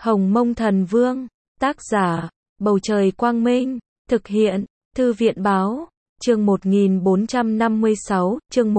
Hồng Mông Thần Vương, tác giả, Bầu Trời Quang Minh, thực hiện, Thư viện Báo, chương 1456, chương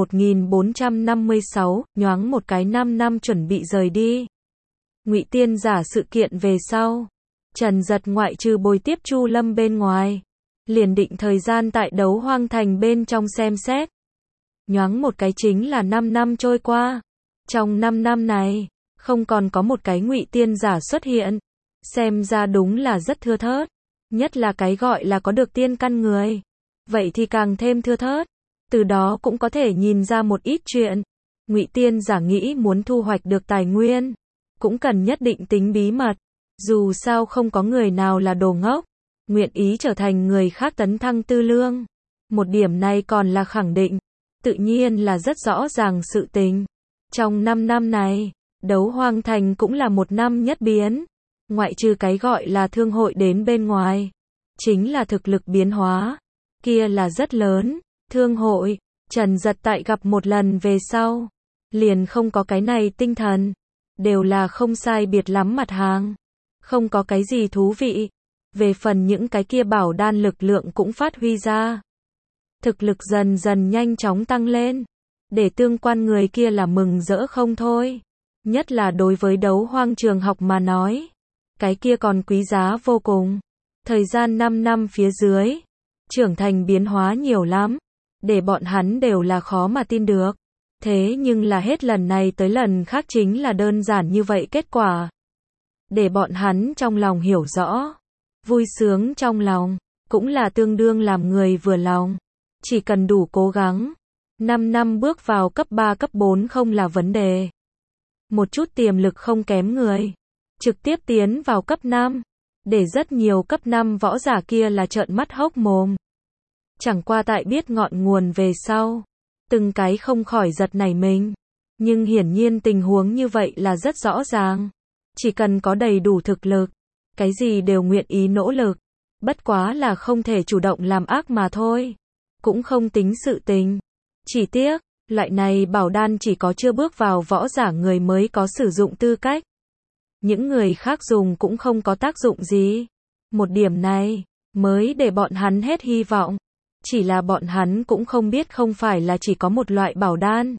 1456, nhoáng một cái 5 năm chuẩn bị rời đi. Ngụy Tiên giả sự kiện về sau, Trần Dật ngoại trừ bồi tiếp Chu Lâm bên ngoài, liền định thời gian tại Đấu Hoang Thành bên trong xem xét. Nhoáng một cái chính là 5 năm trôi qua. Trong 5 năm này, không còn có một cái Ngụy Tiên giả xuất hiện. Xem ra đúng là rất thưa thớt. Nhất là cái gọi là có được tiên căn người. Vậy thì càng thêm thưa thớt. Từ đó cũng có thể nhìn ra một ít chuyện. Ngụy Tiên giả nghĩ muốn thu hoạch được tài nguyên, cũng cần nhất định tính bí mật. Dù sao không có người nào là đồ ngốc, nguyện ý trở thành người khác tấn thăng tư lương. Một điểm này còn là khẳng định, tự nhiên là rất rõ ràng sự tình. Trong 5 năm này, Đấu Hoang Thành cũng là một năm nhất biến. Ngoại trừ cái gọi là thương hội đến bên ngoài, chính là thực lực biến hóa. Kia là rất lớn. Thương hội, Trần Dật tại gặp một lần về sau, liền không có cái này tinh thần. Đều là không sai biệt lắm mặt hàng. Không có cái gì thú vị. Về phần những cái kia bảo đan lực lượng cũng phát huy ra. Thực lực dần dần nhanh chóng tăng lên. Để tương quan người kia là mừng rỡ không thôi. Nhất là đối với Đấu Hoang trường học mà nói. Cái kia còn quý giá vô cùng. Thời gian 5 năm phía dưới, trưởng thành biến hóa nhiều lắm. Để bọn hắn đều là khó mà tin được. Thế nhưng là hết lần này tới lần khác chính là đơn giản như vậy kết quả. Để bọn hắn trong lòng hiểu rõ. Vui sướng trong lòng, cũng là tương đương làm người vừa lòng. Chỉ cần đủ cố gắng. 5 năm bước vào cấp 3 cấp 4 không là vấn đề. Một chút tiềm lực không kém người. Trực tiếp tiến vào cấp 5. Để rất nhiều cấp 5 võ giả kia là trợn mắt hốc mồm. Chẳng qua tại biết ngọn nguồn về sau. Từng cái không khỏi giật nảy mình. Nhưng hiển nhiên tình huống như vậy là rất rõ ràng. Chỉ cần có đầy đủ thực lực, cái gì đều nguyện ý nỗ lực. Bất quá là không thể chủ động làm ác mà thôi. Cũng không tính sự tình. Chỉ tiếc, loại này bảo đan chỉ có chưa bước vào võ giả người mới có sử dụng tư cách. Những người khác dùng cũng không có tác dụng gì. Một điểm này, mới để bọn hắn hết hy vọng. Chỉ là bọn hắn cũng không biết không phải là chỉ có một loại bảo đan.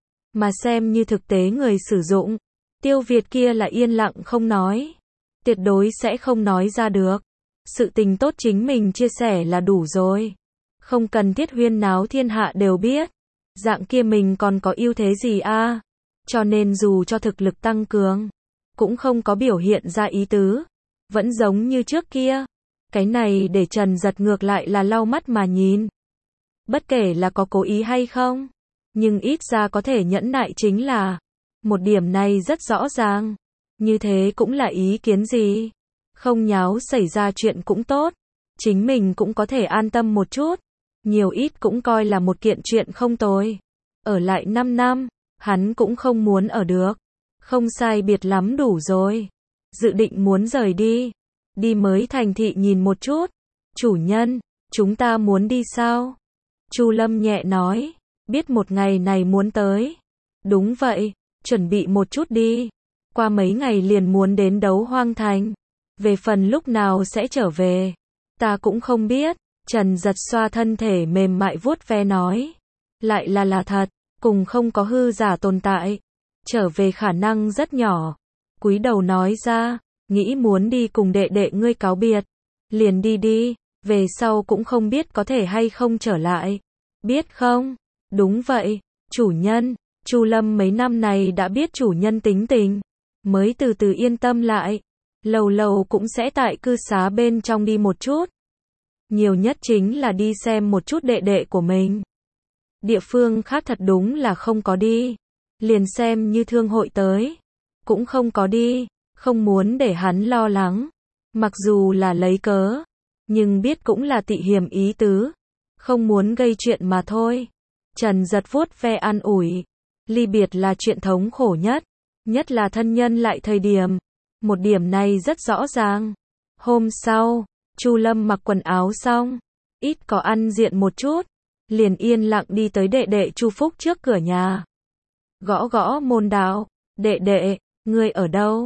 Mà xem như thực tế người sử dụng. Tiêu Việt kia là yên lặng không nói. Tuyệt đối sẽ không nói ra được. Sự tình tốt chính mình chia sẻ là đủ rồi. Không cần thiết huyên náo thiên hạ đều biết. Dạng kia mình còn có ưu thế gì a? Cho nên dù cho thực lực tăng cường, cũng không có biểu hiện ra ý tứ. Vẫn giống như trước kia. Cái này để Trần Dật ngược lại là lau mắt mà nhìn. Bất kể là có cố ý hay không. Nhưng ít ra có thể nhẫn nại chính là. Một điểm này rất rõ ràng. Như thế cũng là ý kiến gì. Không nháo xảy ra chuyện cũng tốt. Chính mình cũng có thể an tâm một chút. Nhiều ít cũng coi là một kiện chuyện không tồi. Ở lại 5 năm, hắn cũng không muốn ở được. Không sai biệt lắm đủ rồi. Dự định muốn rời đi. Đi mới thành thị nhìn một chút. Chủ nhân, chúng ta muốn đi sao? Chu Lâm nhẹ nói. Biết một ngày này muốn tới. Đúng vậy, chuẩn bị một chút đi. Qua mấy ngày liền muốn đến Đấu Hoang Thành. Về phần lúc nào sẽ trở về, ta cũng không biết. Trần Dật xoa thân thể mềm mại vuốt ve nói. Lại là thật, cùng không có hư giả tồn tại. Trở về khả năng rất nhỏ. Cúi đầu nói ra, nghĩ muốn đi cùng đệ đệ ngươi cáo biệt. Liền đi đi, về sau cũng không biết có thể hay không trở lại. Biết không? Đúng vậy, chủ nhân. Chu Lâm mấy năm này đã biết chủ nhân tính tình. Mới từ từ yên tâm lại. Lâu lâu cũng sẽ tại cư xá bên trong đi một chút. Nhiều nhất chính là đi xem một chút đệ đệ của mình. Địa phương khác thật đúng là không có đi. Liền xem như thương hội tới. Cũng không có đi. Không muốn để hắn lo lắng. Mặc dù là lấy cớ. Nhưng biết cũng là tị hiềm ý tứ. Không muốn gây chuyện mà thôi. Trần Dật vuốt ve an ủi. Ly biệt là chuyện thống khổ nhất. Nhất là thân nhân lại thời điểm. Một điểm này rất rõ ràng. Hôm sau, Chu Lâm mặc quần áo xong. Ít có ăn diện một chút. Liền yên lặng đi tới đệ đệ Chu Phúc trước cửa nhà. Gõ gõ môn đạo. Đệ đệ, ngươi ở đâu?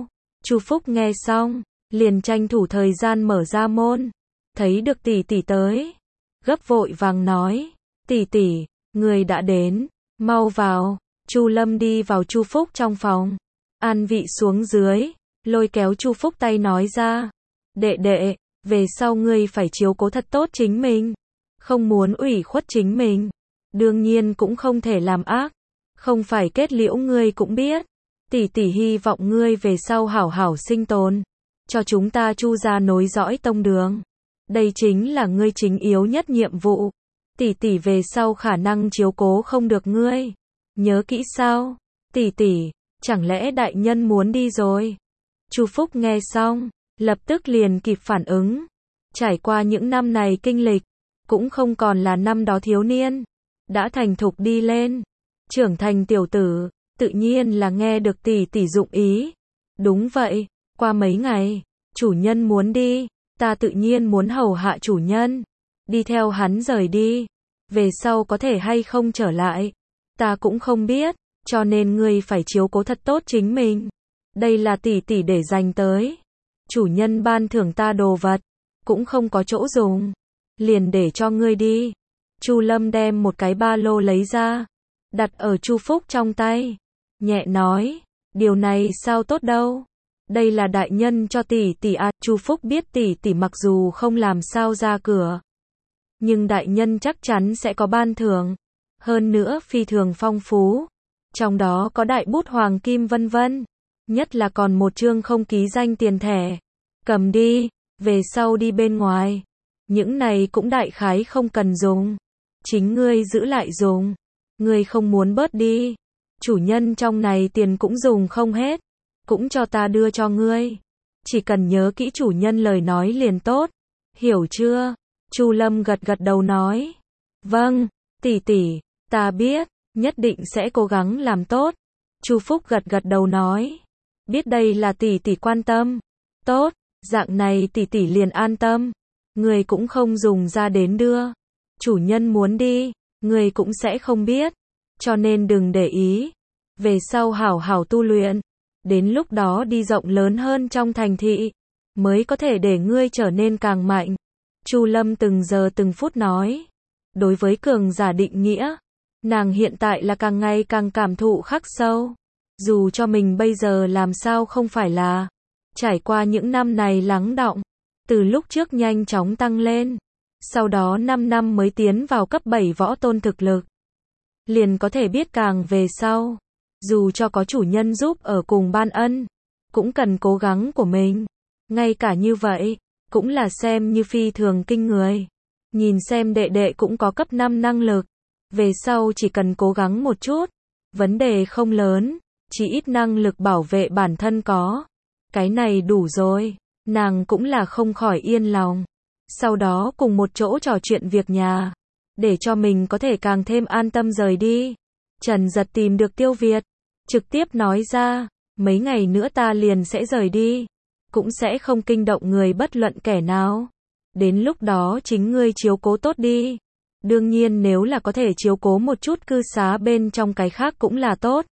Chu Phúc nghe xong, liền tranh thủ thời gian mở ra môn, thấy được tỷ tỷ tới, gấp vội vàng nói, tỷ tỷ, người đã đến, mau vào. Chu Lâm đi vào Chu Phúc trong phòng, an vị xuống dưới, lôi kéo Chu Phúc tay nói ra, đệ đệ, về sau ngươi phải chiếu cố thật tốt chính mình, không muốn ủy khuất chính mình, đương nhiên cũng không thể làm ác, không phải kết liễu ngươi cũng biết, tỷ tỷ hy vọng ngươi về sau hảo hảo sinh tồn, cho chúng ta Chu gia nối dõi tông đường, đây chính là ngươi chính yếu nhất nhiệm vụ, tỷ tỷ về sau khả năng chiếu cố không được ngươi, nhớ kỹ sao, tỷ tỷ, chẳng lẽ đại nhân muốn đi rồi? Chu Phúc nghe xong, lập tức liền kịp phản ứng, trải qua những năm này kinh lịch, cũng không còn là năm đó thiếu niên, đã thành thục đi lên, trưởng thành tiểu tử, tự nhiên là nghe được tỷ tỷ dụng ý. Đúng vậy, qua mấy ngày, chủ nhân muốn đi, ta tự nhiên muốn hầu hạ chủ nhân, đi theo hắn rời đi, về sau có thể hay không trở lại, ta cũng không biết, cho nên ngươi phải chiếu cố thật tốt chính mình. Đây là tỷ tỷ để dành tới. Chủ nhân ban thưởng ta đồ vật, cũng không có chỗ dùng, liền để cho ngươi đi. Chu Lâm đem một cái ba lô lấy ra, đặt ở Chu Phúc trong tay, nhẹ nói, điều này sao tốt đâu. Đây là đại nhân cho tỷ tỷ à. Chu Phúc biết tỷ tỷ mặc dù không làm sao ra cửa, nhưng đại nhân chắc chắn sẽ có ban thưởng, hơn nữa phi thường phong phú, trong đó có đại bút hoàng kim vân vân, nhất là còn một chương không ký danh tiền thẻ. Cầm đi, về sau đi bên ngoài, những này cũng đại khái không cần dùng, chính ngươi giữ lại dùng, ngươi không muốn bớt đi, chủ nhân trong này tiền cũng dùng không hết, cũng cho ta đưa cho ngươi, chỉ cần nhớ kỹ chủ nhân lời nói liền tốt, hiểu chưa? Chu Lâm gật gật đầu nói, vâng, tỷ tỷ, ta biết, nhất định sẽ cố gắng làm tốt. Chu Phúc gật gật đầu nói, biết đây là tỷ tỷ quan tâm, tốt, dạng này tỷ tỷ liền an tâm, người cũng không dùng ra đến đưa, chủ nhân muốn đi, người cũng sẽ không biết, cho nên đừng để ý, về sau hảo hảo tu luyện, đến lúc đó đi rộng lớn hơn trong thành thị, mới có thể để ngươi trở nên càng mạnh. Chu Lâm từng giờ từng phút nói, đối với cường giả định nghĩa, nàng hiện tại là càng ngày càng cảm thụ khắc sâu, dù cho mình bây giờ làm sao không phải là, trải qua những năm này lắng đọng, từ lúc trước nhanh chóng tăng lên, sau đó 5 năm mới tiến vào cấp 7 võ tôn thực lực, liền có thể biết càng về sau, dù cho có chủ nhân giúp ở cùng ban ân, cũng cần cố gắng của mình, ngay cả như vậy, cũng là xem như phi thường kinh người. Nhìn xem đệ đệ cũng có cấp 5 năng lực, về sau chỉ cần cố gắng một chút, vấn đề không lớn, chỉ ít năng lực bảo vệ bản thân có, cái này đủ rồi, nàng cũng là không khỏi yên lòng. Sau đó cùng một chỗ trò chuyện việc nhà, để cho mình có thể càng thêm an tâm rời đi. Trần Giật tìm được Tiêu Việt, trực tiếp nói ra, mấy ngày nữa ta liền sẽ rời đi, cũng sẽ không kinh động người bất luận kẻ nào. Đến lúc đó chính ngươi chiếu cố tốt đi. Đương nhiên nếu là có thể chiếu cố một chút cư xá bên trong cái khác cũng là tốt.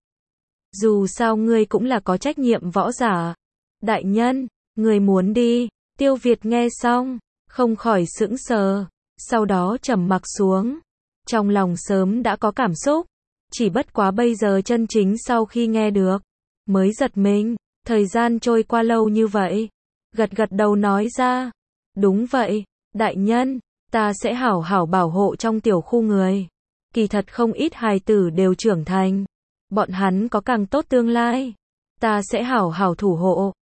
Dù sao ngươi cũng là có trách nhiệm võ giả. Đại nhân, người muốn đi. Tiêu Việt nghe xong, không khỏi sững sờ, sau đó trầm mặc xuống. Trong lòng sớm đã có cảm xúc, chỉ bất quá bây giờ chân chính sau khi nghe được, mới giật mình, thời gian trôi qua lâu như vậy. Gật gật đầu nói ra, đúng vậy, đại nhân, ta sẽ hảo hảo bảo hộ trong tiểu khu người. Kỳ thật không ít hài tử đều trưởng thành, bọn hắn có càng tốt tương lai, ta sẽ hảo hảo thủ hộ.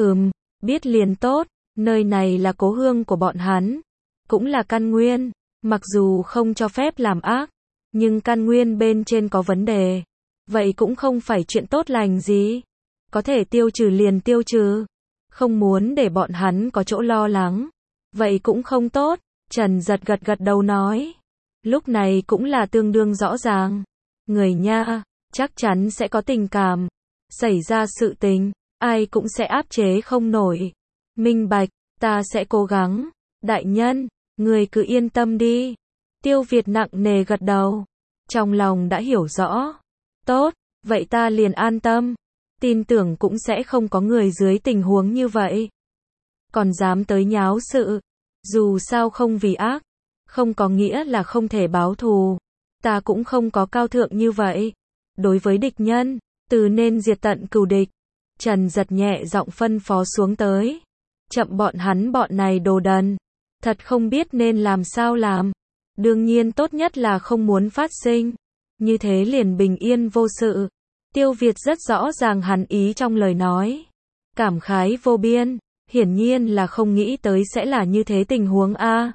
Biết liền tốt, nơi này là cố hương của bọn hắn, cũng là căn nguyên, mặc dù không cho phép làm ác, nhưng căn nguyên bên trên có vấn đề, vậy cũng không phải chuyện tốt lành gì, có thể tiêu trừ liền tiêu trừ, không muốn để bọn hắn có chỗ lo lắng, vậy cũng không tốt. Trần Giật gật gật đầu nói, lúc này cũng là tương đương rõ ràng, người nha, chắc chắn sẽ có tình cảm, xảy ra sự tình, ai cũng sẽ áp chế không nổi. Minh bạch, ta sẽ cố gắng, đại nhân, người cứ yên tâm đi. Tiêu Việt nặng nề gật đầu, trong lòng đã hiểu rõ. Tốt, vậy ta liền an tâm. tin tưởng cũng sẽ không có người dưới tình huống như vậy còn dám tới nháo sự. Dù sao không vì ác, không có nghĩa là không thể báo thù. Ta cũng không có cao thượng như vậy. Đối với địch nhân, từ nên diệt tận cừu địch. Trần Giật nhẹ giọng phân phó xuống tới. Chậm bọn hắn bọn này đồ đần. Thật không biết nên làm sao làm. Đương nhiên tốt nhất là không muốn phát sinh. Như thế liền bình yên vô sự. Tiêu Việt rất rõ ràng hắn ý trong lời nói. Cảm khái vô biên. Hiển nhiên là không nghĩ tới sẽ là như thế tình huống a.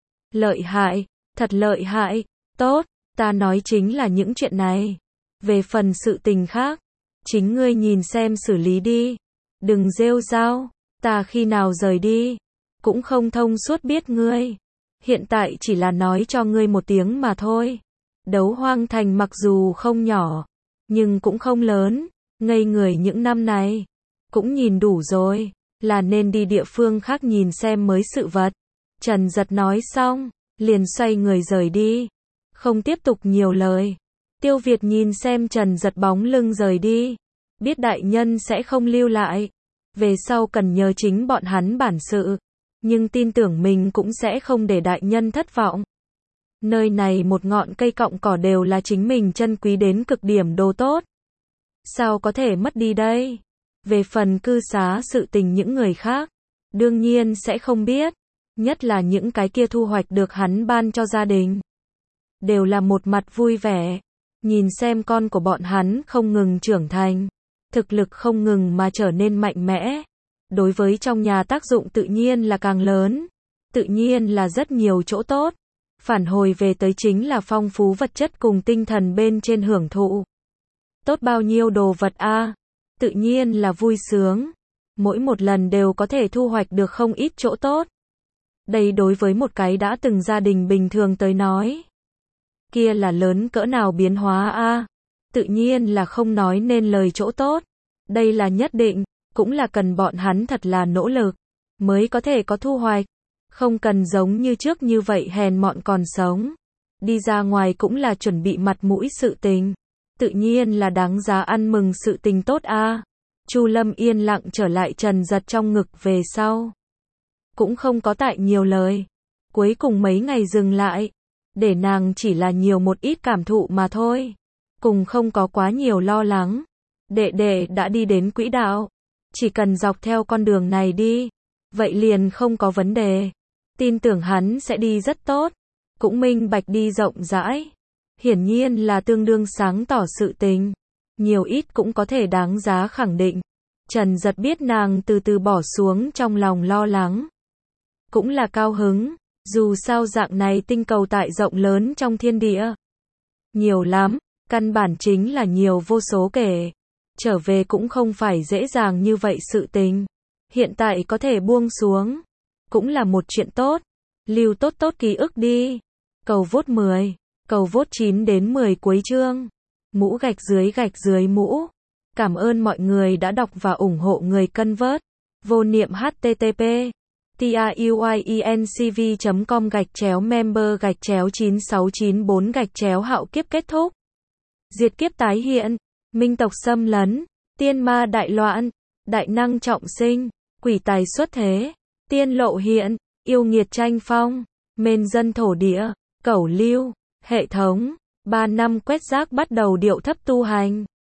Lợi hại, thật lợi hại. Tốt, ta nói chính là những chuyện này. Về phần sự tình khác, chính ngươi nhìn xem xử lý đi. Đừng rêu rao, ta khi nào rời đi, cũng không thông suốt biết ngươi. Hiện tại chỉ là nói cho ngươi một tiếng mà thôi. Đấu Hoang Thành mặc dù không nhỏ, nhưng cũng không lớn. Ngây người những năm này, cũng nhìn đủ rồi, là nên đi địa phương khác nhìn xem mới sự vật. Trần Giật nói xong, liền xoay người rời đi. Không tiếp tục nhiều lời. Tiêu Việt nhìn xem Trần Giật bóng lưng rời đi. Biết đại nhân sẽ không lưu lại. Về sau cần nhờ chính bọn hắn bản sự. Nhưng tin tưởng mình cũng sẽ không để đại nhân thất vọng. Nơi này một ngọn cây cọng cỏ đều là chính mình trân quý đến cực điểm đồ tốt. Sao có thể mất đi đây? Về phần cư xá sự tình những người khác, đương nhiên sẽ không biết. Nhất là những cái kia thu hoạch được hắn ban cho gia đình. Đều là một mặt vui vẻ. Nhìn xem con của bọn hắn không ngừng trưởng thành. Thực lực không ngừng mà trở nên mạnh mẽ. Đối với trong nhà tác dụng tự nhiên là càng lớn. Tự nhiên là rất nhiều chỗ tốt. Phản hồi về tới chính là phong phú vật chất cùng tinh thần bên trên hưởng thụ. Tốt bao nhiêu đồ vật a, tự nhiên là vui sướng. Mỗi một lần đều có thể thu hoạch được không ít chỗ tốt. Đây đối với một cái đã từng gia đình bình thường tới nói. Kia là lớn cỡ nào biến hóa a, tự nhiên là không nói nên lời chỗ tốt. Đây là nhất định, cũng là cần bọn hắn thật là nỗ lực, mới có thể có thu hoạch. Không cần giống như trước như vậy hèn mọn còn sống. Đi ra ngoài cũng là chuẩn bị mặt mũi sự tình. Tự nhiên là đáng giá ăn mừng sự tình tốt a. Chu Lâm yên lặng trở lại Trần Giật trong ngực về sau. Cũng không có tại nhiều lời. Cuối cùng mấy ngày dừng lại. Để nàng chỉ là nhiều một ít cảm thụ mà thôi. Cùng không có quá nhiều lo lắng. Đệ đệ đã đi đến quỹ đạo. Chỉ cần dọc theo con đường này đi. Vậy liền không có vấn đề. Tin tưởng hắn sẽ đi rất tốt. Cũng minh bạch đi rộng rãi. Hiển nhiên là tương đương sáng tỏ sự tình. Nhiều ít cũng có thể đáng giá khẳng định. Trần Giật biết nàng từ từ bỏ xuống trong lòng lo lắng. Cũng là cao hứng. Dù sao dạng này tinh cầu tại rộng lớn trong thiên địa. Nhiều lắm. Căn bản chính là nhiều vô số kể. Trở về cũng không phải dễ dàng như vậy sự tình. Hiện tại có thể buông xuống. Cũng là một chuyện tốt. Lưu tốt tốt ký ức đi. Cầu vote 10. Cầu vote 9 đến 10 cuối chương. Mũ gạch dưới mũ. Cảm ơn mọi người đã đọc và ủng hộ người cân vớt. Vô niệm http truyencv.com/member/9694 hạo kiếp kết thúc. Diệt kiếp tái hiện. Minh tộc xâm lấn. Tiên ma đại loạn. Đại năng trọng sinh. Quỷ tài xuất thế. Tiên lộ hiện. Yêu nghiệt tranh phong. Mên dân thổ địa. Cẩu lưu. Hệ thống. 3 năm quét rác bắt đầu điệu thấp tu hành.